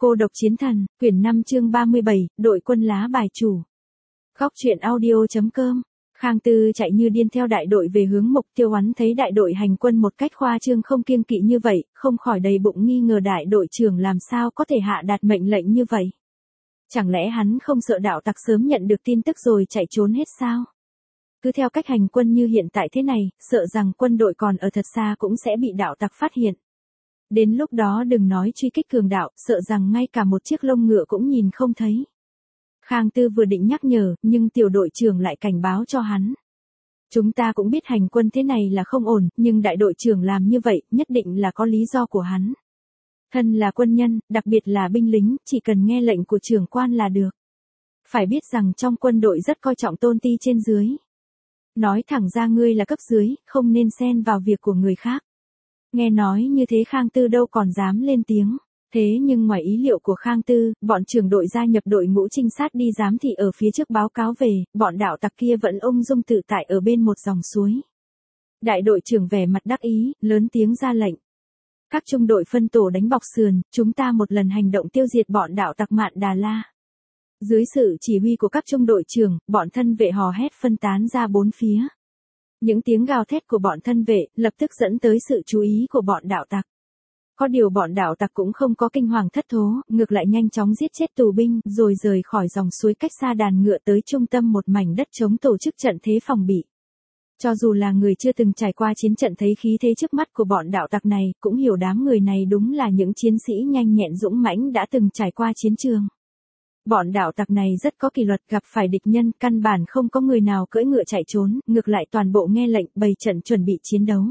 Cô độc chiến thần, quyển 5 chương 37, đội quân lá bài chủ. Góc truyện audio.com. Khang Tư chạy như điên theo đại đội về hướng mục tiêu. Hắn thấy đại đội hành quân một cách khoa trương không kiêng kỵ như vậy, không khỏi đầy bụng nghi ngờ đại đội trưởng làm sao có thể hạ đạt mệnh lệnh như vậy. Chẳng lẽ hắn không sợ đạo tặc sớm nhận được tin tức rồi chạy trốn hết sao? Cứ theo cách hành quân như hiện tại thế này, sợ rằng quân đội còn ở thật xa cũng sẽ bị đạo tặc phát hiện. Đến lúc đó đừng nói truy kích cường đạo, sợ rằng ngay cả một chiếc lông ngựa cũng nhìn không thấy. Khang Tư vừa định nhắc nhở, nhưng tiểu đội trưởng lại cảnh báo cho hắn. Chúng ta cũng biết hành quân thế này là không ổn, nhưng đại đội trưởng làm như vậy, nhất định là có lý do của hắn. Thân là quân nhân, đặc biệt là binh lính, chỉ cần nghe lệnh của trưởng quan là được. Phải biết rằng trong quân đội rất coi trọng tôn ti trên dưới. Nói thẳng ra ngươi là cấp dưới, không nên xen vào việc của người khác. Nghe nói như thế Khang Tư đâu còn dám lên tiếng. Thế nhưng ngoài ý liệu của Khang Tư, bọn trưởng đội gia nhập đội ngũ trinh sát đi giám thị ở phía trước báo cáo về, bọn đạo tặc kia vẫn ung dung tự tại ở bên một dòng suối. Đại đội trưởng vẻ mặt đắc ý, lớn tiếng ra lệnh. Các trung đội phân tổ đánh bọc sườn, chúng ta một lần hành động tiêu diệt bọn đạo tặc Mạn Đà La. Dưới sự chỉ huy của các trung đội trưởng, bọn thân vệ hò hét phân tán ra bốn phía. Những tiếng gào thét của bọn thân vệ lập tức dẫn tới sự chú ý của bọn đạo tặc. Có điều bọn đạo tặc cũng không có kinh hoàng thất thố, ngược lại nhanh chóng giết chết tù binh, rồi rời khỏi dòng suối cách xa đàn ngựa tới trung tâm một mảnh đất trống tổ chức trận thế phòng bị. Cho dù là người chưa từng trải qua chiến trận thấy khí thế trước mắt của bọn đạo tặc này, cũng hiểu đám người này đúng là những chiến sĩ nhanh nhẹn dũng mãnh đã từng trải qua chiến trường. Bọn đạo tặc này rất có kỷ luật, gặp phải địch nhân, căn bản không có người nào cưỡi ngựa chạy trốn, ngược lại toàn bộ nghe lệnh bày trận chuẩn bị chiến đấu.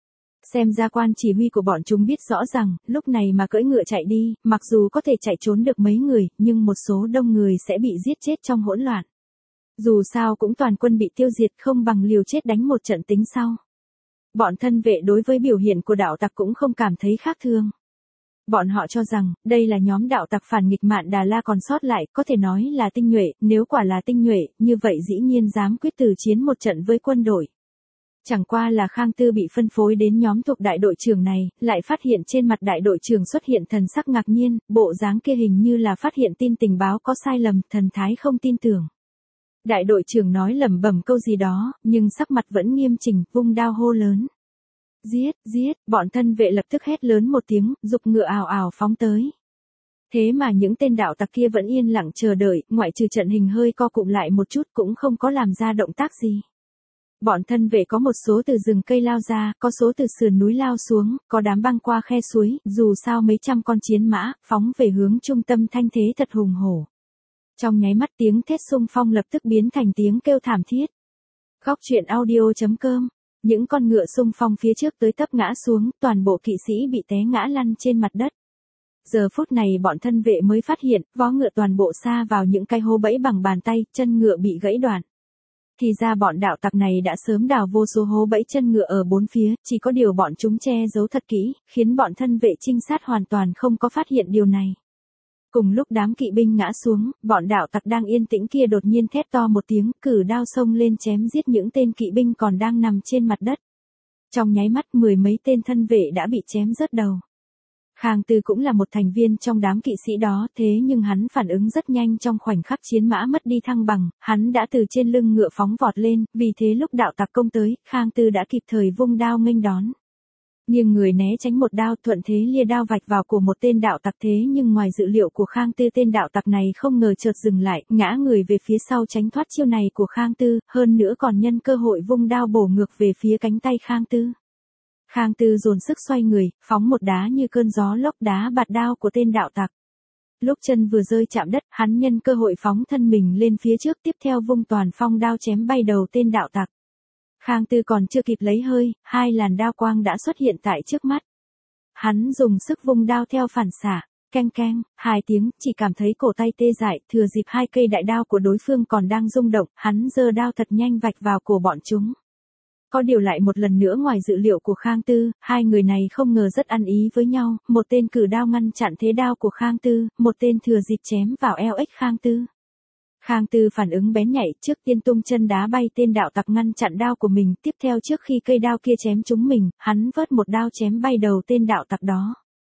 Xem ra quan chỉ huy của bọn chúng biết rõ rằng, lúc này mà cưỡi ngựa chạy đi, mặc dù có thể chạy trốn được mấy người, nhưng một số đông người sẽ bị giết chết trong hỗn loạn. Dù sao cũng toàn quân bị tiêu diệt, không bằng liều chết đánh một trận tính sau. Bọn thân vệ đối với biểu hiện của đạo tặc cũng không cảm thấy khác thường. Bọn họ cho rằng, đây là nhóm đạo tặc phản nghịch Mạn Đà La còn sót lại, có thể nói là tinh nhuệ, nếu quả là tinh nhuệ, như vậy dĩ nhiên dám quyết tử chiến một trận với quân đội. Chẳng qua là Khang Tư bị phân phối đến nhóm thuộc đại đội trưởng này, lại phát hiện trên mặt đại đội trưởng xuất hiện thần sắc ngạc nhiên, bộ dáng kia hình như là phát hiện tin tình báo có sai lầm, thần thái không tin tưởng. Đại đội trưởng nói lẩm bẩm câu gì đó, nhưng sắc mặt vẫn nghiêm chỉnh, vung đao hô lớn. Giết, giết, bọn thân vệ lập tức hét lớn một tiếng, giục ngựa ào ào phóng tới. Thế mà những tên đạo tặc kia vẫn yên lặng chờ đợi, ngoại trừ trận hình hơi co cụm lại một chút cũng không có làm ra động tác gì. Bọn thân vệ có một số từ rừng cây lao ra, có số từ sườn núi lao xuống, có đám băng qua khe suối, dù sao mấy trăm con chiến mã, phóng về hướng trung tâm thanh thế thật hùng hổ. Trong nháy mắt tiếng thét xung phong lập tức biến thành tiếng kêu thảm thiết. Góc truyện audio.com. Những con ngựa xung phong phía trước tới tấp ngã xuống, toàn bộ kỵ sĩ bị té ngã lăn trên mặt đất. Giờ phút này bọn thân vệ mới phát hiện, vó ngựa toàn bộ sa vào những cái hố bẫy bằng bàn tay, chân ngựa bị gãy đoạn. Thì ra bọn đạo tặc này đã sớm đào vô số hố bẫy chân ngựa ở bốn phía, chỉ có điều bọn chúng che giấu thật kỹ, khiến bọn thân vệ trinh sát hoàn toàn không có phát hiện điều này. Cùng lúc đám kỵ binh ngã xuống, bọn đạo tặc đang yên tĩnh kia đột nhiên thét to một tiếng, cử đao xông lên chém giết những tên kỵ binh còn đang nằm trên mặt đất. Trong nháy mắt mười mấy tên thân vệ đã bị chém rớt đầu. Khang Tư cũng là một thành viên trong đám kỵ sĩ đó, thế nhưng hắn phản ứng rất nhanh, trong khoảnh khắc chiến mã mất đi thăng bằng, hắn đã từ trên lưng ngựa phóng vọt lên, vì thế lúc đạo tặc công tới, Khang Tư đã kịp thời vung đao nghênh đón. Nhưng người né tránh một đao, thuận thế lia đao vạch vào cổ một tên đạo tặc, thế nhưng ngoài dự liệu của Khang Tư, tên đạo tặc này không ngờ chợt dừng lại, ngã người về phía sau tránh thoát chiêu này của Khang Tư, hơn nữa còn nhân cơ hội vung đao bổ ngược về phía cánh tay Khang Tư. Khang Tư dồn sức xoay người, phóng một đá như cơn gió lốc đá bạt đao của tên đạo tặc. Lúc chân vừa rơi chạm đất, hắn nhân cơ hội phóng thân mình lên phía trước, tiếp theo vung toàn phong đao chém bay đầu tên đạo tặc. Khang Tư còn chưa kịp lấy hơi, hai làn đao quang đã xuất hiện tại trước mắt. Hắn dùng sức vung đao theo phản xạ, keng keng, hai tiếng, chỉ cảm thấy cổ tay tê dại, thừa dịp hai cây đại đao của đối phương còn đang rung động, hắn giơ đao thật nhanh vạch vào cổ bọn chúng. Có điều lại một lần nữa ngoài dự liệu của Khang Tư, hai người này không ngờ rất ăn ý với nhau, một tên cử đao ngăn chặn thế đao của Khang Tư, một tên thừa dịp chém vào eo ếch Khang Tư. Khang Tư phản ứng bén nhạy, trước tiên tung chân đá bay tên đạo tặc ngăn chặn đao của mình, tiếp theo trước khi cây đao kia chém trúng mình, hắn vớt một đao chém bay đầu tên đạo tặc đó.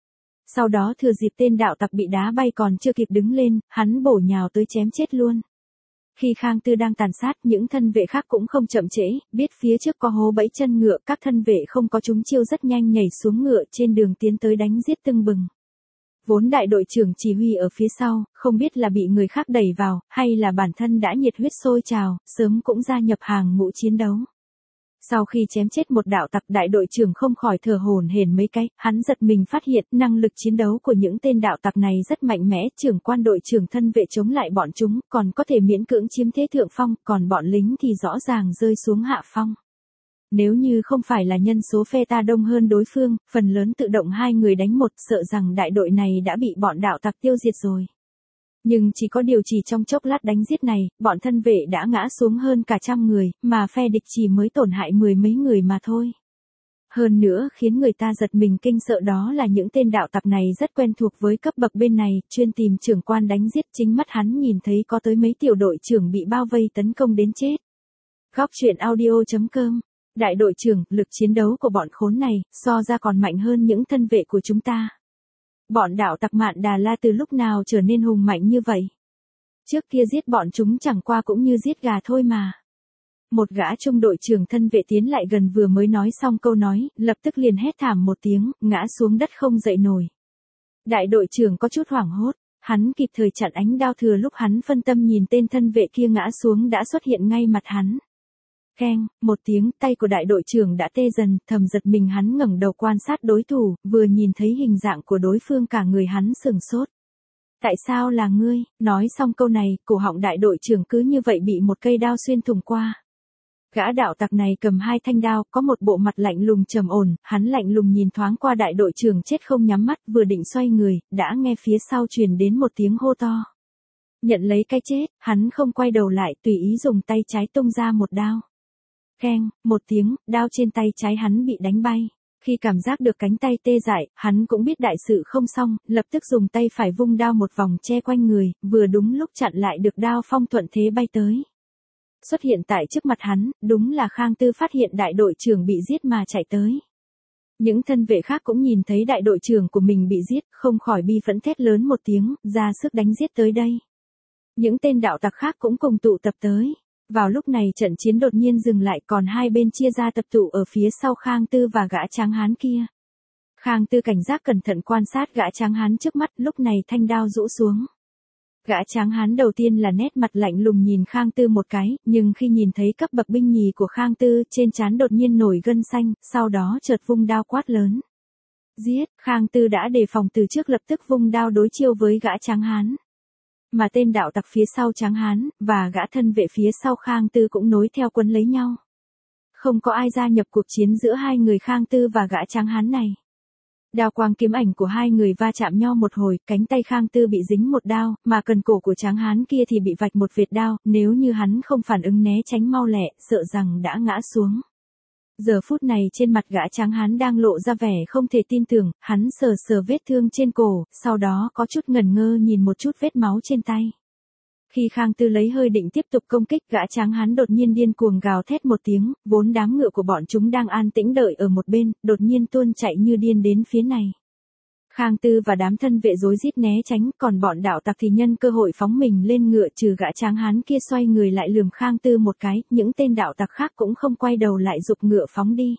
Sau đó thừa dịp tên đạo tặc bị đá bay còn chưa kịp đứng lên, hắn bổ nhào tới chém chết luôn. Khi Khang Tư đang tàn sát, những thân vệ khác cũng không chậm trễ, biết phía trước có hố bẫy chân ngựa, các thân vệ không có trúng chiêu rất nhanh nhảy xuống ngựa trên đường tiến tới đánh giết tưng bừng. Vốn đại đội trưởng chỉ huy ở phía sau, không biết là bị người khác đẩy vào, hay là bản thân đã nhiệt huyết sôi trào, sớm cũng gia nhập hàng ngũ chiến đấu. Sau khi chém chết một đạo tặc, đại đội trưởng không khỏi thở hổn hển mấy cái, hắn giật mình phát hiện năng lực chiến đấu của những tên đạo tặc này rất mạnh mẽ, trưởng quan đội trưởng thân vệ chống lại bọn chúng, còn có thể miễn cưỡng chiếm thế thượng phong, còn bọn lính thì rõ ràng rơi xuống hạ phong. Nếu như không phải là nhân số phe ta đông hơn đối phương, phần lớn tự động 2 người đánh 1, sợ rằng đại đội này đã bị bọn đạo tặc tiêu diệt rồi. Nhưng chỉ có điều chỉ trong chốc lát đánh giết này, bọn thân vệ đã ngã xuống hơn cả 100 người, mà phe địch chỉ mới tổn hại 10 mấy người mà thôi. Hơn nữa khiến người ta giật mình kinh sợ đó là những tên đạo tặc này rất quen thuộc với cấp bậc bên này, chuyên tìm trưởng quan đánh giết, chính mắt hắn nhìn thấy có tới mấy tiểu đội trưởng bị bao vây tấn công đến chết. Góc truyện audio.com. Đại đội trưởng, lực chiến đấu của bọn khốn này, so ra còn mạnh hơn những thân vệ của chúng ta. Bọn đạo tặc Mạn Đà La từ lúc nào trở nên hùng mạnh như vậy? Trước kia giết bọn chúng chẳng qua cũng như giết gà thôi mà. Một gã trung đội trưởng thân vệ tiến lại gần vừa mới nói xong câu nói, lập tức liền hét thảm một tiếng, ngã xuống đất không dậy nổi. Đại đội trưởng có chút hoảng hốt, hắn kịp thời chặn ánh đao, thừa lúc hắn phân tâm nhìn tên thân vệ kia ngã xuống đã xuất hiện ngay mặt hắn. Keng, một tiếng, tay của đại đội trưởng đã tê dần, thầm giật mình, hắn ngẩng đầu quan sát đối thủ, vừa nhìn thấy hình dạng của đối phương cả người hắn sừng sốt. Tại sao là ngươi? Nói xong câu này, cổ họng đại đội trưởng cứ như vậy bị một cây đao xuyên thủng qua. Gã đạo tặc này cầm 2 thanh đao, có một bộ mặt lạnh lùng trầm ổn, hắn lạnh lùng nhìn thoáng qua đại đội trưởng chết không nhắm mắt, vừa định xoay người, đã nghe phía sau truyền đến một tiếng hô to. Nhận lấy cái chết, hắn không quay đầu lại, tùy ý dùng tay trái tung ra một đao. Keng, một tiếng, đao trên tay trái hắn bị đánh bay. Khi cảm giác được cánh tay tê dại, hắn cũng biết đại sự không xong, lập tức dùng tay phải vung đao một vòng che quanh người, vừa đúng lúc chặn lại được đao phong thuận thế bay tới. Xuất hiện tại trước mặt hắn, đúng là Khang Tư phát hiện đại đội trưởng bị giết mà chạy tới. Những thân vệ khác cũng nhìn thấy đại đội trưởng của mình bị giết, không khỏi bi phẫn thét lớn một tiếng, ra sức đánh giết tới đây. Những tên đạo tặc khác cũng cùng tụ tập tới. Vào lúc này trận chiến đột nhiên dừng lại, còn hai bên chia ra tập tụ ở phía sau Khang Tư và gã tráng hán kia. Khang Tư cảnh giác cẩn thận quan sát gã tráng hán trước mắt, lúc này thanh đao rũ xuống. Gã tráng hán đầu tiên là nét mặt lạnh lùng nhìn Khang Tư một cái, nhưng khi nhìn thấy cấp bậc binh nhì của Khang Tư, trên trán đột nhiên nổi gân xanh, sau đó chợt vung đao quát lớn. Giết, Khang Tư đã đề phòng từ trước, lập tức vung đao đối chiêu với gã tráng hán. Mà tên đạo tặc phía sau tráng hán, và gã thân vệ phía sau Khang Tư cũng nối theo quấn lấy nhau. Không có ai gia nhập cuộc chiến giữa hai người Khang Tư và gã tráng hán này. Đao quang kiếm ảnh của hai người va chạm nhau một hồi, cánh tay Khang Tư bị dính một đao, mà cần cổ của tráng hán kia thì bị vạch một vệt đao, nếu như hắn không phản ứng né tránh mau lẹ, sợ rằng đã ngã xuống. Giờ phút này trên mặt gã tráng hán đang lộ ra vẻ không thể tin tưởng, hắn sờ sờ vết thương trên cổ, sau đó có chút ngẩn ngơ nhìn một chút vết máu trên tay. Khi Khang Tư lấy hơi định tiếp tục công kích, gã tráng hán đột nhiên điên cuồng gào thét một tiếng, vốn đám ngựa của bọn chúng đang an tĩnh đợi ở một bên, đột nhiên tuôn chạy như điên đến phía này. Khang Tư và đám thân vệ rối rít né tránh, còn bọn đạo tặc thì nhân cơ hội phóng mình lên ngựa, trừ gã tráng hán kia xoay người lại lườm Khang Tư một cái, những tên đạo tặc khác cũng không quay đầu lại giục ngựa phóng đi.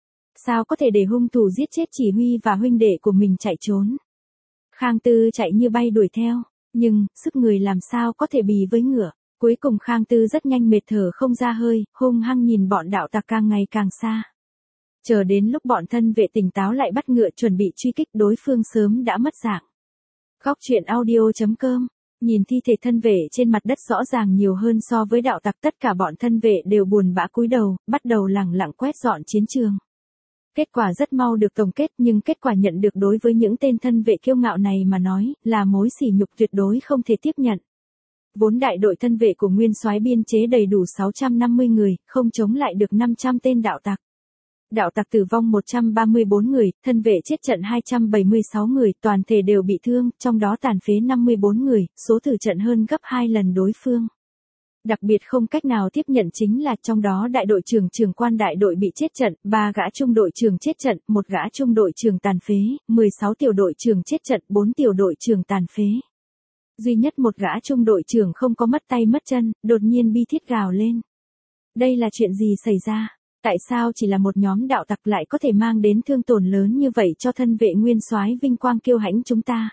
Sao có thể để hung thủ giết chết chỉ huy và huynh đệ của mình chạy trốn? Khang Tư chạy như bay đuổi theo, nhưng sức người làm sao có thể bì với ngựa. Cuối cùng Khang Tư rất nhanh mệt thở không ra hơi, hung hăng nhìn bọn đạo tặc càng ngày càng xa. Chờ đến lúc bọn thân vệ tỉnh táo lại bắt ngựa chuẩn bị truy kích, đối phương sớm đã mất dạng. Góc truyện audio.com. Nhìn thi thể thân vệ trên mặt đất rõ ràng nhiều hơn so với đạo tặc, tất cả bọn thân vệ đều buồn bã cúi đầu, bắt đầu lẳng lặng quét dọn chiến trường. Kết quả rất mau được tổng kết, nhưng kết quả nhận được đối với những tên thân vệ kiêu ngạo này mà nói, là mối sỉ nhục tuyệt đối không thể tiếp nhận. Vốn đại đội thân vệ của nguyên soái biên chế đầy đủ 650 người, không chống lại được 500 tên đạo tặc. Đạo tặc tử vong 134 người, thân vệ chết trận 276 người, toàn thể đều bị thương, trong đó tàn phế 54 người, số tử trận hơn gấp 2 lần đối phương. Đặc biệt không cách nào tiếp nhận chính là trong đó đại đội trưởng trưởng quan đại đội bị chết trận, 3 gã trung đội trưởng chết trận, 1 gã trung đội trưởng tàn phế, 16 tiểu đội trưởng chết trận, 4 tiểu đội trưởng tàn phế. Duy nhất một gã trung đội trưởng không có mất tay mất chân, đột nhiên bi thiết gào lên. Đây là chuyện gì xảy ra? Tại sao chỉ là một nhóm đạo tặc lại có thể mang đến thương tổn lớn như vậy cho thân vệ nguyên soái vinh quang kiêu hãnh chúng ta?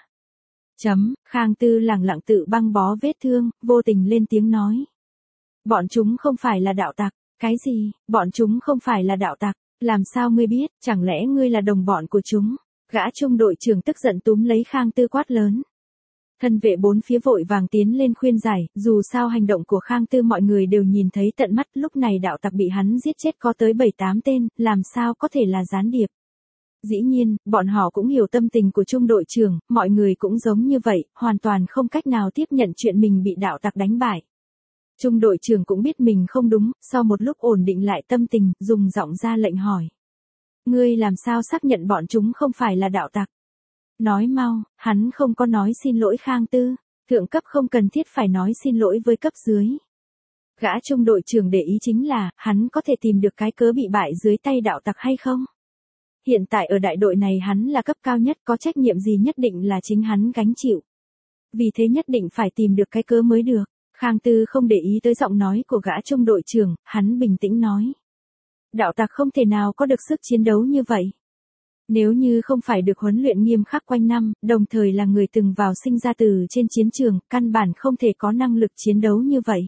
Khang Tư lẳng lặng tự băng bó vết thương, vô tình lên tiếng nói. Bọn chúng không phải là đạo tặc. Cái gì? Bọn chúng không phải là đạo tặc. Làm sao ngươi biết? Chẳng lẽ ngươi là đồng bọn của chúng? Gã trung đội trưởng tức giận túm lấy Khang Tư quát lớn. Thân vệ bốn phía vội vàng tiến lên khuyên giải, dù sao hành động của Khang Tư mọi người đều nhìn thấy tận mắt, lúc này đạo tặc bị hắn giết chết có tới 7-8 tên, làm sao có thể là gián điệp. Dĩ nhiên, bọn họ cũng hiểu tâm tình của trung đội trưởng, mọi người cũng giống như vậy, hoàn toàn không cách nào tiếp nhận chuyện mình bị đạo tặc đánh bại. Trung đội trưởng cũng biết mình không đúng, sau một lúc ổn định lại tâm tình, dùng giọng ra lệnh hỏi. Ngươi làm sao xác nhận bọn chúng không phải là đạo tặc? Nói mau, hắn không có nói xin lỗi Khang Tư, thượng cấp không cần thiết phải nói xin lỗi với cấp dưới. Gã trung đội trưởng để ý chính là, hắn có thể tìm được cái cớ bị bại dưới tay đạo tặc hay không? Hiện tại ở đại đội này hắn là cấp cao nhất, có trách nhiệm gì nhất định là chính hắn gánh chịu. Vì thế nhất định phải tìm được cái cớ mới được. Khang Tư không để ý tới giọng nói của gã trung đội trưởng, hắn bình tĩnh nói. Đạo tặc không thể nào có được sức chiến đấu như vậy. Nếu như không phải được huấn luyện nghiêm khắc quanh năm, đồng thời là người từng vào sinh ra từ trên chiến trường, căn bản không thể có năng lực chiến đấu như vậy.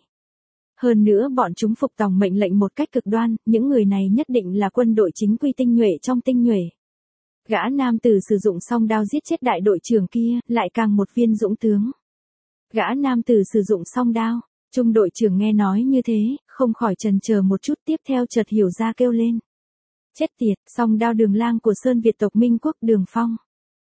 Hơn nữa bọn chúng phục tòng mệnh lệnh một cách cực đoan, những người này nhất định là quân đội chính quy tinh nhuệ trong tinh nhuệ. Gã nam tử sử dụng song đao giết chết đại đội trưởng kia, lại càng một viên dũng tướng. Gã nam tử sử dụng song đao, trung đội trưởng nghe nói như thế, không khỏi chần chờ một chút, tiếp theo chợt hiểu ra kêu lên. Chết tiệt, song đao Đường Lang của Sơn Việt tộc Minh Quốc Đường Phong.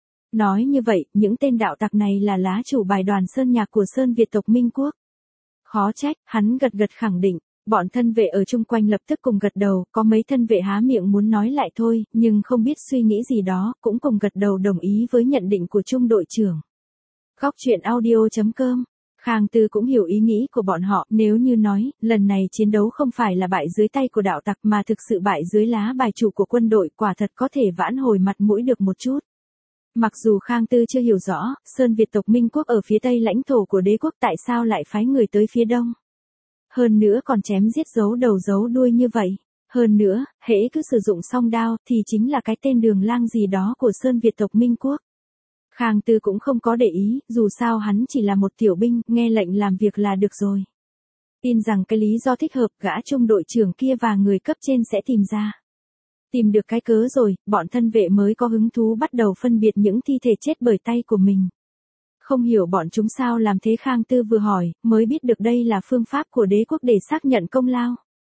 Nói như vậy, những tên đạo tặc này là lá chủ bài đoàn Sơn Nhạc của Sơn Việt tộc Minh Quốc. Khó trách, hắn gật gật khẳng định, bọn thân vệ ở chung quanh lập tức cùng gật đầu, có mấy thân vệ há miệng muốn nói lại thôi, nhưng không biết suy nghĩ gì đó, cũng cùng gật đầu đồng ý với nhận định của trung đội trưởng. Góc truyện audio.com. Khang Tư cũng hiểu ý nghĩ của bọn họ, nếu như nói, lần này chiến đấu không phải là bại dưới tay của đạo tặc mà thực sự bại dưới lá bài chủ của quân đội, quả thật có thể vãn hồi mặt mũi được một chút. Mặc dù Khang Tư chưa hiểu rõ, Sơn Việt tộc Minh Quốc ở phía tây lãnh thổ của đế quốc tại sao lại phái người tới phía đông. Hơn nữa còn chém giết giấu đầu giấu đuôi như vậy. Hơn nữa, hễ cứ sử dụng song đao thì chính là cái tên Đường Lang gì đó của Sơn Việt tộc Minh Quốc. Khang Tư cũng không có để ý, dù sao hắn chỉ là một tiểu binh, nghe lệnh làm việc là được rồi. Tin rằng cái lý do thích hợp gã trung đội trưởng kia và người cấp trên sẽ tìm ra. Tìm được cái cớ rồi, bọn thân vệ mới có hứng thú bắt đầu phân biệt những thi thể chết bởi tay của mình. Không hiểu bọn chúng sao làm thế, Khang Tư vừa hỏi, mới biết được đây là phương pháp của đế quốc để xác nhận công lao.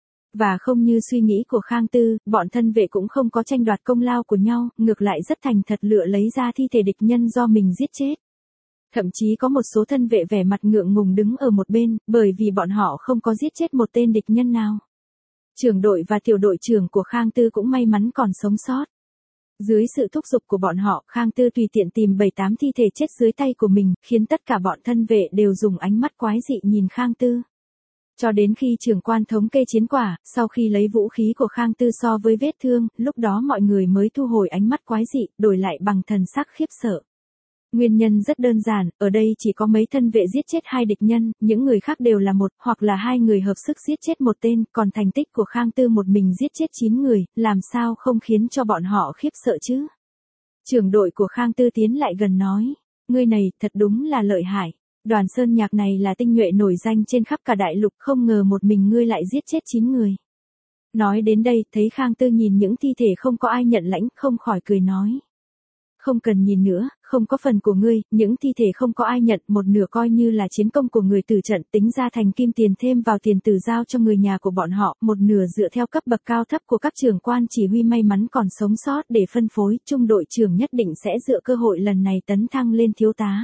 Và không như suy nghĩ của Khang Tư, bọn thân vệ cũng không có tranh đoạt công lao của nhau, ngược lại rất thành thật lựa lấy ra thi thể địch nhân do mình giết chết. Thậm chí có một số thân vệ vẻ mặt ngượng ngùng đứng ở một bên, bởi vì bọn họ không có giết chết một tên địch nhân nào. Trưởng đội và tiểu đội trưởng của Khang Tư cũng may mắn còn sống sót. Dưới sự thúc giục của bọn họ, Khang Tư tùy tiện tìm 7-8 thi thể chết dưới tay của mình, khiến tất cả bọn thân vệ đều dùng ánh mắt quái dị nhìn Khang Tư. Cho đến khi trưởng quan thống kê chiến quả, sau khi lấy vũ khí của Khang Tư so với vết thương, lúc đó mọi người mới thu hồi ánh mắt quái dị, đổi lại bằng thần sắc khiếp sợ. Nguyên nhân rất đơn giản, ở đây chỉ có mấy thân vệ giết chết 2 địch nhân, những người khác đều là một hoặc là 2 người hợp sức giết chết một tên, còn thành tích của Khang Tư một mình giết chết 9 người, làm sao không khiến cho bọn họ khiếp sợ chứ? Trưởng đội của Khang Tư tiến lại gần nói, ngươi này thật đúng là lợi hại. Đoàn Sơn Nhạc này là tinh nhuệ nổi danh trên khắp cả đại lục, không ngờ một mình ngươi lại giết chết 9 người. Nói đến đây, thấy Khang Tư nhìn những thi thể không có ai nhận lãnh, không khỏi cười nói. Không cần nhìn nữa, không có phần của ngươi, những thi thể không có ai nhận, một nửa coi như là chiến công của người tử trận, tính ra thành kim tiền thêm vào tiền tử giao cho người nhà của bọn họ, một nửa dựa theo cấp bậc cao thấp của các trưởng quan chỉ huy may mắn còn sống sót để phân phối, trung đội trưởng nhất định sẽ dựa cơ hội lần này tấn thăng lên thiếu tá.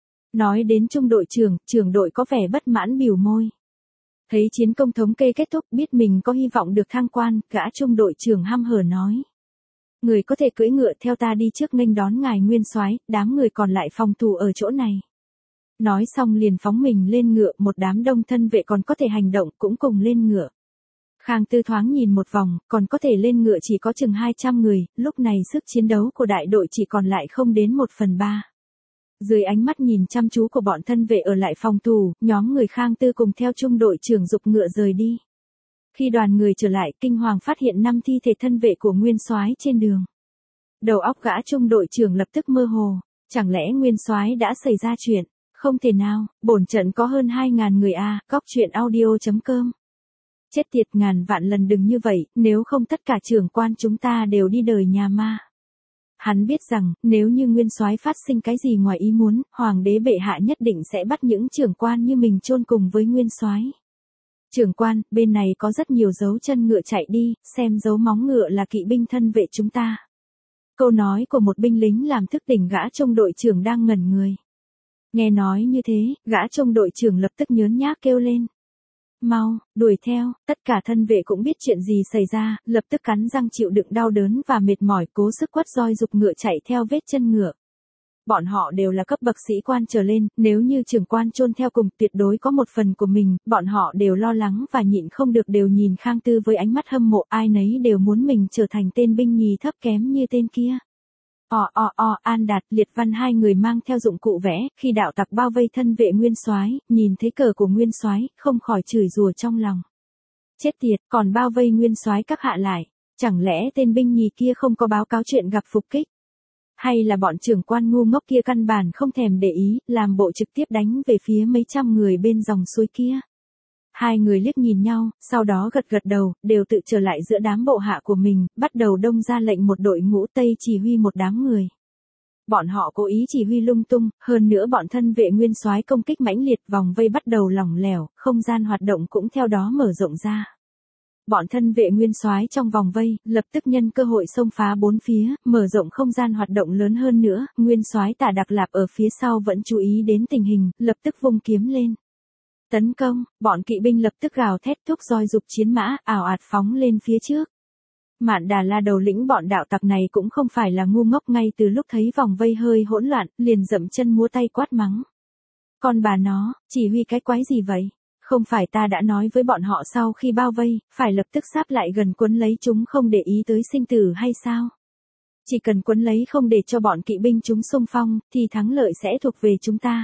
Nói đến trung đội trưởng, trưởng đội có vẻ bất mãn bỉu môi. Thấy chiến công thống kê kết thúc, biết mình có hy vọng được thăng quan, gã trung đội trưởng hăm hở nói. Người có thể cưỡi ngựa theo ta đi trước nghênh đón ngài nguyên soái, đám người còn lại phòng thủ ở chỗ này. Nói xong liền phóng mình lên ngựa, một đám đông thân vệ còn có thể hành động cũng cùng lên ngựa. Khang Tư thoáng nhìn một vòng, còn có thể lên ngựa chỉ có chừng 200 người, lúc này sức chiến đấu của đại đội chỉ còn lại không đến 1/3. Dưới ánh mắt nhìn chăm chú của bọn thân vệ ở lại phòng thủ, nhóm người Khang Tư cùng theo trung đội trưởng giục ngựa rời đi. Khi đoàn người trở lại, kinh hoàng phát hiện 5 thi thể thân vệ của Nguyên Soái trên đường. Đầu óc gã trung đội trưởng lập tức mơ hồ, chẳng lẽ Nguyên Soái đã xảy ra chuyện? Không thể nào, bổn trận có hơn 2.000 người a, cóc.audio.com. Chết tiệt, ngàn vạn lần đừng như vậy, nếu không tất cả trưởng quan chúng ta đều đi đời nhà ma. Hắn biết rằng, nếu như Nguyên Soái phát sinh cái gì ngoài ý muốn, hoàng đế bệ hạ nhất định sẽ bắt những trưởng quan như mình chôn cùng với Nguyên Soái. Trưởng quan, bên này có rất nhiều dấu chân ngựa chạy đi, xem dấu móng ngựa là kỵ binh thân vệ chúng ta. Câu nói của một binh lính làm thức tỉnh gã trung đội trưởng đang ngẩn người. Nghe nói như thế, gã trung đội trưởng lập tức nhớn nhác kêu lên. Mau, đuổi theo, tất cả thân vệ cũng biết chuyện gì xảy ra, lập tức cắn răng chịu đựng đau đớn và mệt mỏi cố sức quất roi giục ngựa chạy theo vết chân ngựa. Bọn họ đều là cấp bậc sĩ quan trở lên, nếu như trưởng quan chôn theo cùng tuyệt đối có một phần của mình, bọn họ đều lo lắng và nhịn không được đều nhìn Khang Tư với ánh mắt hâm mộ, ai nấy đều muốn mình trở thành tên binh nhì thấp kém như tên kia. An Đạt, Liệt Văn hai người mang theo dụng cụ vẽ, khi đạo tặc bao vây thân vệ Nguyên Soái, nhìn thấy cờ của Nguyên Soái, không khỏi chửi rủa trong lòng. Chết tiệt, còn bao vây Nguyên Soái các hạ lại, chẳng lẽ tên binh nhì kia không có báo cáo chuyện gặp phục kích? Hay là bọn trưởng quan ngu ngốc kia căn bản không thèm để ý, làm bộ trực tiếp đánh về phía mấy trăm người bên dòng suối kia? Hai người liếc nhìn nhau, sau đó gật gật đầu, đều tự trở lại giữa đám bộ hạ của mình, bắt đầu đông ra lệnh một đội ngũ Tây chỉ huy một đám người. Bọn họ cố ý chỉ huy lung tung, hơn nữa bọn thân vệ Nguyên Soái công kích mãnh liệt, vòng vây bắt đầu lỏng lẻo, không gian hoạt động cũng theo đó mở rộng ra. Bọn thân vệ Nguyên Soái trong vòng vây, lập tức nhân cơ hội xông phá bốn phía, mở rộng không gian hoạt động lớn hơn nữa, Nguyên Soái Tả Đặc Lạp ở phía sau vẫn chú ý đến tình hình, lập tức vung kiếm lên. Tấn công, bọn kỵ binh lập tức gào thét thúc roi giục chiến mã, ảo ạt phóng lên phía trước. Mạn Đà La đầu lĩnh bọn đạo tặc này cũng không phải là ngu ngốc, ngay từ lúc thấy vòng vây hơi hỗn loạn, liền dậm chân múa tay quát mắng. Con bà nó, chỉ huy cái quái gì vậy? Không phải ta đã nói với bọn họ sau khi bao vây, phải lập tức sáp lại gần quấn lấy chúng không để ý tới sinh tử hay sao? Chỉ cần quấn lấy không để cho bọn kỵ binh chúng xung phong, thì thắng lợi sẽ thuộc về chúng ta.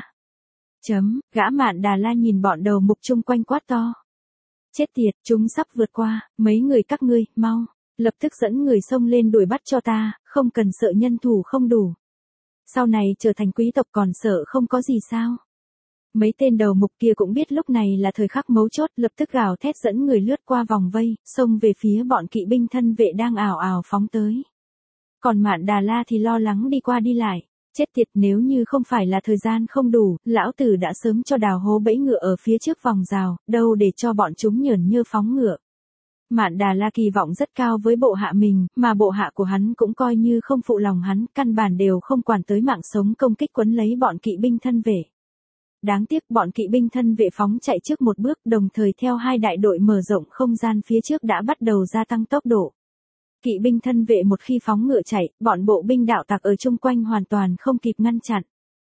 Gã Mạn Đà La nhìn bọn đầu mục chung quanh quát to. Chết tiệt, chúng sắp vượt qua, mấy người các ngươi, mau, lập tức dẫn người xông lên đuổi bắt cho ta, không cần sợ nhân thủ không đủ. Sau này trở thành quý tộc còn sợ không có gì sao? Mấy tên đầu mục kia cũng biết lúc này là thời khắc mấu chốt, lập tức gào thét dẫn người lướt qua vòng vây, xông về phía bọn kỵ binh thân vệ đang ảo ảo phóng tới. Còn Mạn Đà La thì lo lắng đi qua đi lại. Chết tiệt, nếu như không phải là thời gian không đủ, lão tử đã sớm cho đào hố bẫy ngựa ở phía trước vòng rào, đâu để cho bọn chúng nhởn nhơ phóng ngựa. Mạn Đà La kỳ vọng rất cao với bộ hạ mình, mà bộ hạ của hắn cũng coi như không phụ lòng hắn, căn bản đều không quản tới mạng sống công kích quấn lấy bọn kỵ binh thân vệ. Đáng tiếc bọn kỵ binh thân vệ phóng chạy trước một bước, đồng thời theo hai đại đội mở rộng không gian phía trước đã bắt đầu gia tăng tốc độ. Kỵ binh thân vệ một khi phóng ngựa chạy, bọn bộ binh đạo tặc ở chung quanh hoàn toàn không kịp ngăn chặn.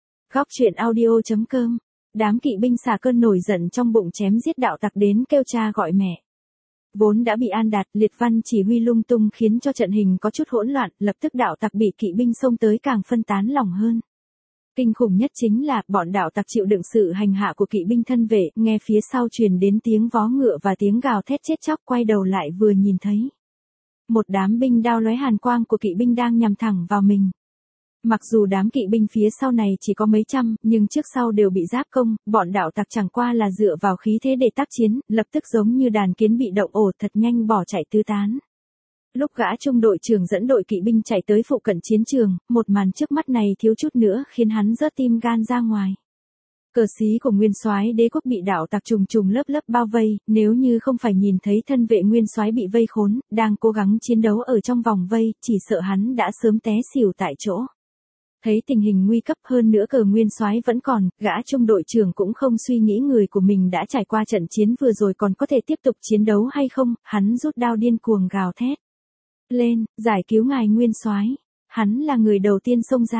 Góc.audio.com. Đám kỵ binh xả cơn nổi giận trong bụng chém giết đạo tặc đến kêu cha gọi mẹ. Vốn đã bị An Đạt, Liệt Văn chỉ huy lung tung khiến cho trận hình có chút hỗn loạn, lập tức đạo tặc bị kỵ binh xông tới càng phân tán lòng hơn. Kinh khủng nhất chính là bọn đạo tặc chịu đựng sự hành hạ của kỵ binh thân vệ, nghe phía sau truyền đến tiếng vó ngựa và tiếng gào thét chết chóc, quay đầu lại vừa nhìn thấy. Một đám binh đao lóe hàn quang của kỵ binh đang nhằm thẳng vào mình. Mặc dù đám kỵ binh phía sau này chỉ có mấy trăm, nhưng trước sau đều bị giáp công, bọn đạo tặc chẳng qua là dựa vào khí thế để tác chiến, lập tức giống như đàn kiến bị động ổ thật nhanh bỏ chạy tứ tán. Lúc gã trung đội trưởng dẫn đội kỵ binh chạy tới phụ cận chiến trường, một màn trước mắt này thiếu chút nữa khiến hắn rớt tim gan ra ngoài. Cờ xí của Nguyên Soái Đế quốc bị đạo tặc trùng trùng lớp lớp bao vây, nếu như không phải nhìn thấy thân vệ Nguyên Soái bị vây khốn, đang cố gắng chiến đấu ở trong vòng vây, chỉ sợ hắn đã sớm té xỉu tại chỗ. Thấy tình hình nguy cấp hơn nữa cờ Nguyên Soái vẫn còn, gã trung đội trưởng cũng không suy nghĩ người của mình đã trải qua trận chiến vừa rồi còn có thể tiếp tục chiến đấu hay không, hắn rút đao điên cuồng gào thét. Lên, giải cứu ngài Nguyên Soái. Hắn là người đầu tiên xông ra.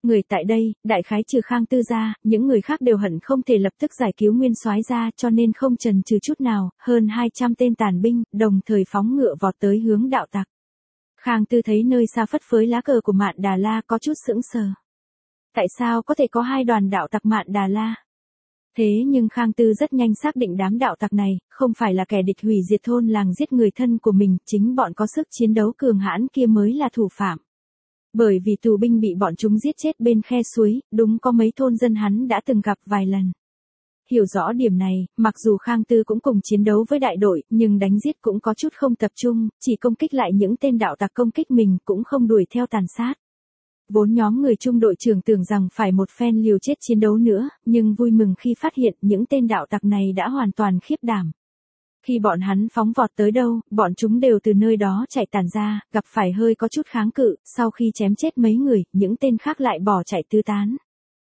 Người tại đây, đại khái trừ Khang Tư ra, những người khác đều hận không thể lập tức giải cứu Nguyên Soái ra, cho nên không chần chừ chút nào, hơn 200 tên tàn binh, đồng thời phóng ngựa vọt tới hướng đạo tặc. Khang Tư thấy nơi xa phất phới lá cờ của Mạn Đà La có chút sững sờ. Tại sao có thể có hai đoàn đạo tặc Mạn Đà La? Thế nhưng Khang Tư rất nhanh xác định đám đạo tặc này, không phải là kẻ địch hủy diệt thôn làng giết người thân của mình, chính bọn có sức chiến đấu cường hãn kia mới là thủ phạm. Bởi vì tù binh bị bọn chúng giết chết bên khe suối, đúng có mấy thôn dân hắn đã từng gặp vài lần. Hiểu rõ điểm này, mặc dù Khang Tư cũng cùng chiến đấu với đại đội, nhưng đánh giết cũng có chút không tập trung, chỉ công kích lại những tên đạo tặc công kích mình cũng không đuổi theo tàn sát. Vốn nhóm người trung đội trưởng tưởng rằng phải một phen liều chết chiến đấu nữa, nhưng vui mừng khi phát hiện những tên đạo tặc này đã hoàn toàn khiếp đảm. Khi bọn hắn phóng vọt tới đâu, bọn chúng đều từ nơi đó chạy tàn ra, gặp phải hơi có chút kháng cự, sau khi chém chết mấy người, những tên khác lại bỏ chạy tứ tán.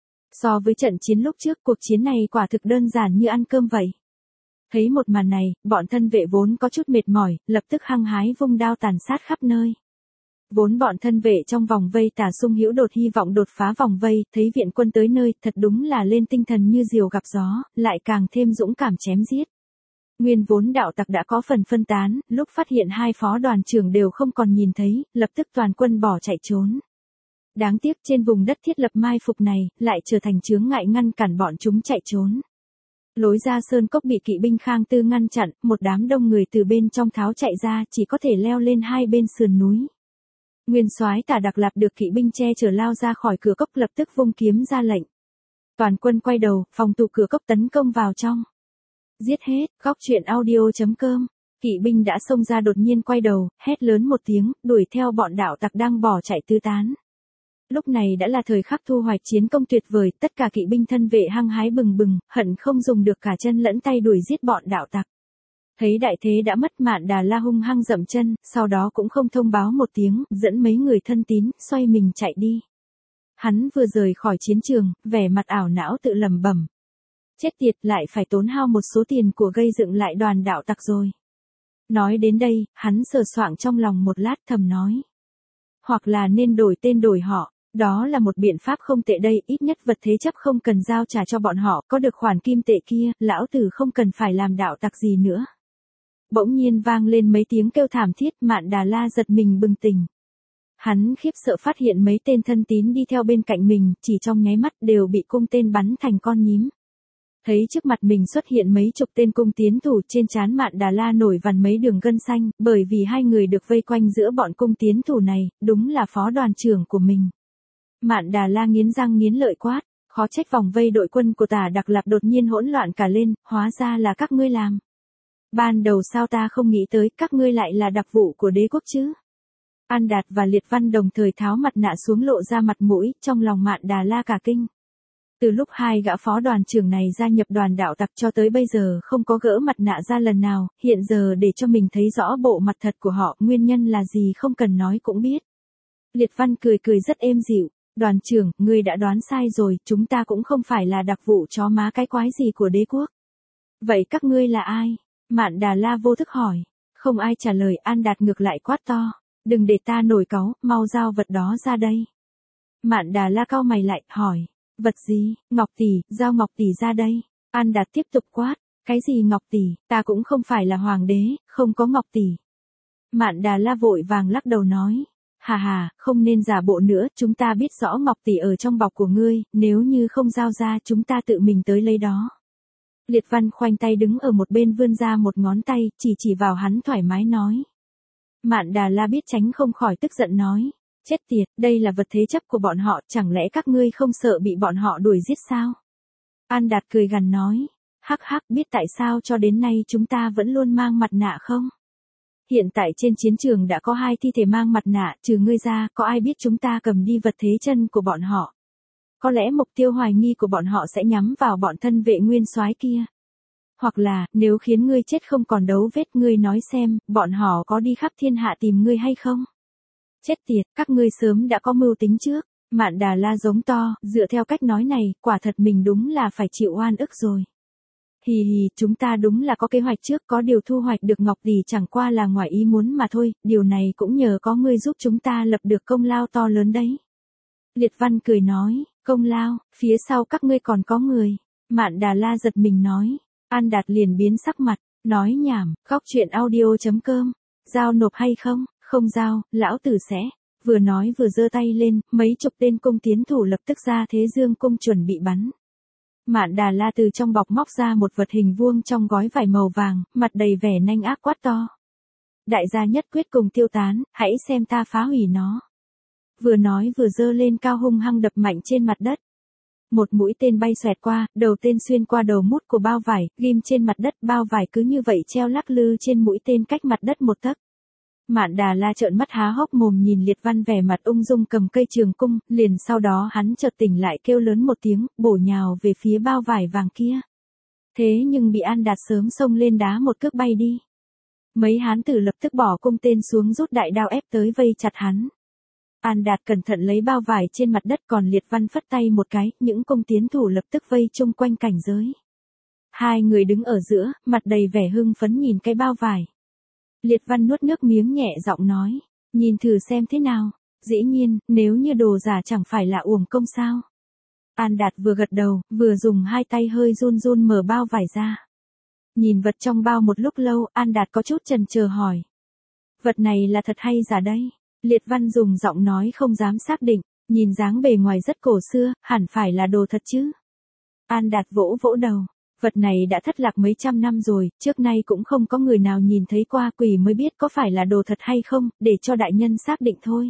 So với trận chiến lúc trước, cuộc chiến này quả thực đơn giản như ăn cơm vậy. Thấy một màn này, bọn thân vệ vốn có chút mệt mỏi, lập tức hăng hái vung đao tàn sát khắp nơi. Vốn bọn thân vệ trong vòng vây Tả Sung Hữu Đột hy vọng đột phá vòng vây, thấy viện quân tới nơi, thật đúng là lên tinh thần như diều gặp gió, lại càng thêm dũng cảm chém giết. Nguyên vốn đạo tặc đã có phần phân tán, lúc phát hiện hai phó đoàn trưởng đều không còn nhìn thấy, lập tức toàn quân bỏ chạy trốn. Đáng tiếc trên vùng đất thiết lập mai phục này, lại trở thành chướng ngại ngăn cản bọn chúng chạy trốn. Lối ra sơn cốc bị kỵ binh Khang Tư ngăn chặn, một đám đông người từ bên trong tháo chạy ra, chỉ có thể leo lên hai bên sườn núi. Nguyên Soái Tả Đạc Lạp được kỵ binh che chở lao ra khỏi cửa cốc, lập tức vung kiếm ra lệnh. Toàn quân quay đầu, phòng tụ cửa cốc tấn công vào trong. Giết hết, góc truyện audio.com. Kỵ binh đã xông ra đột nhiên quay đầu, hét lớn một tiếng, đuổi theo bọn đạo tặc đang bỏ chạy tứ tán. Lúc này đã là thời khắc thu hoạch chiến công tuyệt vời, tất cả kỵ binh thân vệ hăng hái bừng bừng, hận không dùng được cả chân lẫn tay đuổi giết bọn đạo tặc. Thấy đại thế đã mất, Mạn Đà La hung hăng dậm chân, sau đó cũng không thông báo một tiếng, dẫn mấy người thân tín, xoay mình chạy đi. Hắn vừa rời khỏi chiến trường, vẻ mặt ảo não tự lẩm bẩm. Chết tiệt, lại phải tốn hao một số tiền của gây dựng lại đoàn đạo tặc rồi. Nói đến đây, hắn sờ soạng trong lòng một lát thầm nói. Hoặc là nên đổi tên đổi họ, đó là một biện pháp không tệ đây, ít nhất vật thế chấp không cần giao trả cho bọn họ, có được khoản kim tệ kia, lão tử không cần phải làm đạo tặc gì nữa. Bỗng nhiên vang lên mấy tiếng kêu thảm thiết, Mạn Đà La giật mình bừng tỉnh. Hắn khiếp sợ phát hiện mấy tên thân tín đi theo bên cạnh mình, chỉ trong nháy mắt đều bị cung tên bắn thành con nhím. Thấy trước mặt mình xuất hiện mấy chục tên cung tiến thủ, trên trán Mạn Đà La nổi vằn mấy đường gân xanh, bởi vì hai người được vây quanh giữa bọn cung tiến thủ này, đúng là phó đoàn trưởng của mình. Mạn Đà La nghiến răng nghiến lợi quát, khó trách vòng vây đội quân của Tả Đạc Lạp đột nhiên hỗn loạn cả lên, hóa ra là các ngươi làm. Ban đầu sao ta không nghĩ tới các ngươi lại là đặc vụ của đế quốc chứ? An Đạt và Liệt Văn đồng thời tháo mặt nạ xuống lộ ra mặt mũi, trong lòng Mạn Đà La cả kinh. Từ lúc hai gã phó đoàn trưởng này gia nhập đoàn đạo tặc cho tới bây giờ không có gỡ mặt nạ ra lần nào, hiện giờ để cho mình thấy rõ bộ mặt thật của họ, nguyên nhân là gì không cần nói cũng biết. Liệt Văn cười cười rất êm dịu, đoàn trưởng, ngươi đã đoán sai rồi, chúng ta cũng không phải là đặc vụ chó má cái quái gì của đế quốc. Vậy các ngươi là ai? Mạn Đà La vô thức hỏi. Không ai trả lời, An Đạt ngược lại quát to. Đừng để ta nổi cáu, mau giao vật đó ra đây. Mạn Đà La cau mày lại, hỏi. Vật gì? Ngọc tỷ, giao ngọc tỷ ra đây. An Đạt tiếp tục quát. Cái gì ngọc tỷ, ta cũng không phải là hoàng đế, không có ngọc tỷ. Mạn Đà La vội vàng lắc đầu nói. Hà hà, không nên giả bộ nữa, chúng ta biết rõ ngọc tỷ ở trong bọc của ngươi, nếu như không giao ra chúng ta tự mình tới lấy đó. Liệt Văn khoanh tay đứng ở một bên vươn ra một ngón tay, chỉ vào hắn thoải mái nói. Mạn Đà La biết tránh không khỏi tức giận nói. Chết tiệt, đây là vật thế chấp của bọn họ, chẳng lẽ các ngươi không sợ bị bọn họ đuổi giết sao? An Đạt cười gằn nói. Hắc hắc, biết tại sao cho đến nay chúng ta vẫn luôn mang mặt nạ không? Hiện tại trên chiến trường đã có 2 thi thể mang mặt nạ, trừ ngươi ra, có ai biết chúng ta cầm đi vật thế chân của bọn họ? Có lẽ mục tiêu hoài nghi của bọn họ sẽ nhắm vào bọn thân vệ Nguyên Soái kia. Hoặc là, nếu khiến ngươi chết không còn dấu vết, ngươi nói xem, bọn họ có đi khắp thiên hạ tìm ngươi hay không? Chết tiệt, các ngươi sớm đã có mưu tính trước. Mạn Đà La giống to, dựa theo cách nói này, quả thật mình đúng là phải chịu oan ức rồi. Hì hì, chúng ta đúng là có kế hoạch trước, có điều thu hoạch được ngọc tỷ chẳng qua là ngoài ý muốn mà thôi, điều này cũng nhờ có ngươi giúp chúng ta lập được công lao to lớn đấy. Liệt Văn cười nói, công lao, phía sau các ngươi còn có người. Mạn Đà La giật mình nói. An Đạt liền biến sắc mặt, nói nhảm, góc chuyện audio.com. Giao nộp hay không? Không giao, lão tử sẽ. Vừa nói vừa giơ tay lên, mấy chục tên cung tiến thủ lập tức ra thế dương cung chuẩn bị bắn. Mạn Đà La từ trong bọc móc ra một vật hình vuông trong gói vải màu vàng, mặt đầy vẻ nanh ác quát to. Đại gia nhất quyết cùng tiêu tán, hãy xem ta phá hủy nó. Vừa nói vừa giơ lên cao hung hăng đập mạnh trên mặt đất. Một mũi tên bay xoẹt qua, đầu tên xuyên qua đầu mút của bao vải, ghim trên mặt đất, bao vải cứ như vậy treo lắc lư trên mũi tên cách mặt đất một tấc. Mạn Đà La trợn mắt há hốc mồm nhìn Liệt Văn vẻ mặt ung dung cầm cây trường cung, liền sau đó hắn chợt tỉnh lại kêu lớn một tiếng, bổ nhào về phía bao vải vàng kia. Thế nhưng bị An Đạt sớm xông lên đá một cước bay đi. Mấy hán tử lập tức bỏ cung tên xuống rút đại đao ép tới vây chặt hắn. An Đạt cẩn thận lấy bao vải trên mặt đất, còn Liệt Văn phất tay một cái, những cung tiến thủ lập tức vây chung quanh cảnh giới. Hai người đứng ở giữa, mặt đầy vẻ hưng phấn nhìn cái bao vải. Liệt Văn nuốt nước miếng nhẹ giọng nói, nhìn thử xem thế nào, dĩ nhiên, nếu như đồ giả chẳng phải là uổng công sao. An Đạt vừa gật đầu, vừa dùng hai tay hơi run run mở bao vải ra. Nhìn vật trong bao một lúc lâu, An Đạt có chút chần chờ hỏi. Vật này là thật hay giả đây? Liệt Văn dùng giọng nói không dám xác định, nhìn dáng bề ngoài rất cổ xưa, hẳn phải là đồ thật chứ. An Đạt vỗ vỗ đầu, vật này đã thất lạc mấy trăm năm rồi, trước nay cũng không có người nào nhìn thấy qua, quỷ mới biết có phải là đồ thật hay không, để cho đại nhân xác định thôi.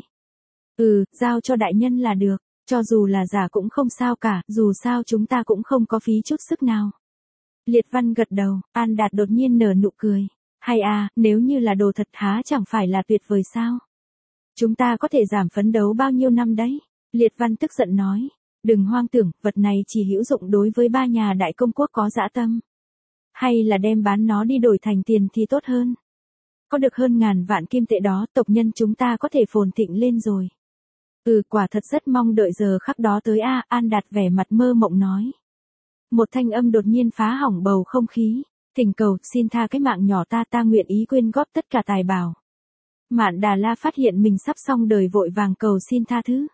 Giao cho đại nhân là được, cho dù là giả cũng không sao cả, dù sao chúng ta cũng không có phí chút sức nào. Liệt Văn gật đầu, An Đạt đột nhiên nở nụ cười. Hay à, nếu như là đồ thật há chẳng phải là tuyệt vời sao? Chúng ta có thể giảm phấn đấu bao nhiêu năm đấy? Liệt Văn tức giận nói. Đừng hoang tưởng, vật này chỉ hữu dụng đối với ba nhà đại công quốc có dã tâm. Hay là đem bán nó đi đổi thành tiền thì tốt hơn. Có được hơn ngàn vạn kim tệ đó, tộc nhân chúng ta có thể phồn thịnh lên rồi. Quả thật rất mong đợi giờ khắc đó tới a. An Đạt vẻ mặt mơ mộng nói. Một thanh âm đột nhiên phá hỏng bầu không khí. Thỉnh cầu, xin tha cái mạng nhỏ ta nguyện ý quyên góp tất cả tài bảo. Mạn Đà La phát hiện mình sắp xong đời vội vàng cầu xin tha thứ.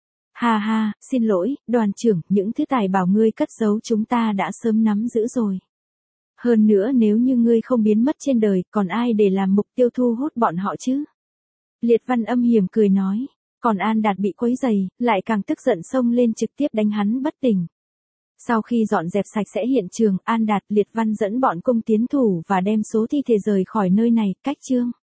Ha, xin lỗi, đoàn trưởng, những thứ tài bảo ngươi cất giấu chúng ta đã sớm nắm giữ rồi. Hơn nữa nếu như ngươi không biến mất trên đời, còn ai để làm mục tiêu thu hút bọn họ chứ? Liệt Văn âm hiểm cười nói, còn An Đạt bị quấy rầy, lại càng tức giận xông lên trực tiếp đánh hắn bất tỉnh. Sau khi dọn dẹp sạch sẽ hiện trường, An Đạt, Liệt Văn dẫn bọn cung tiến thủ và đem số thi thể rời khỏi nơi này, cách chương.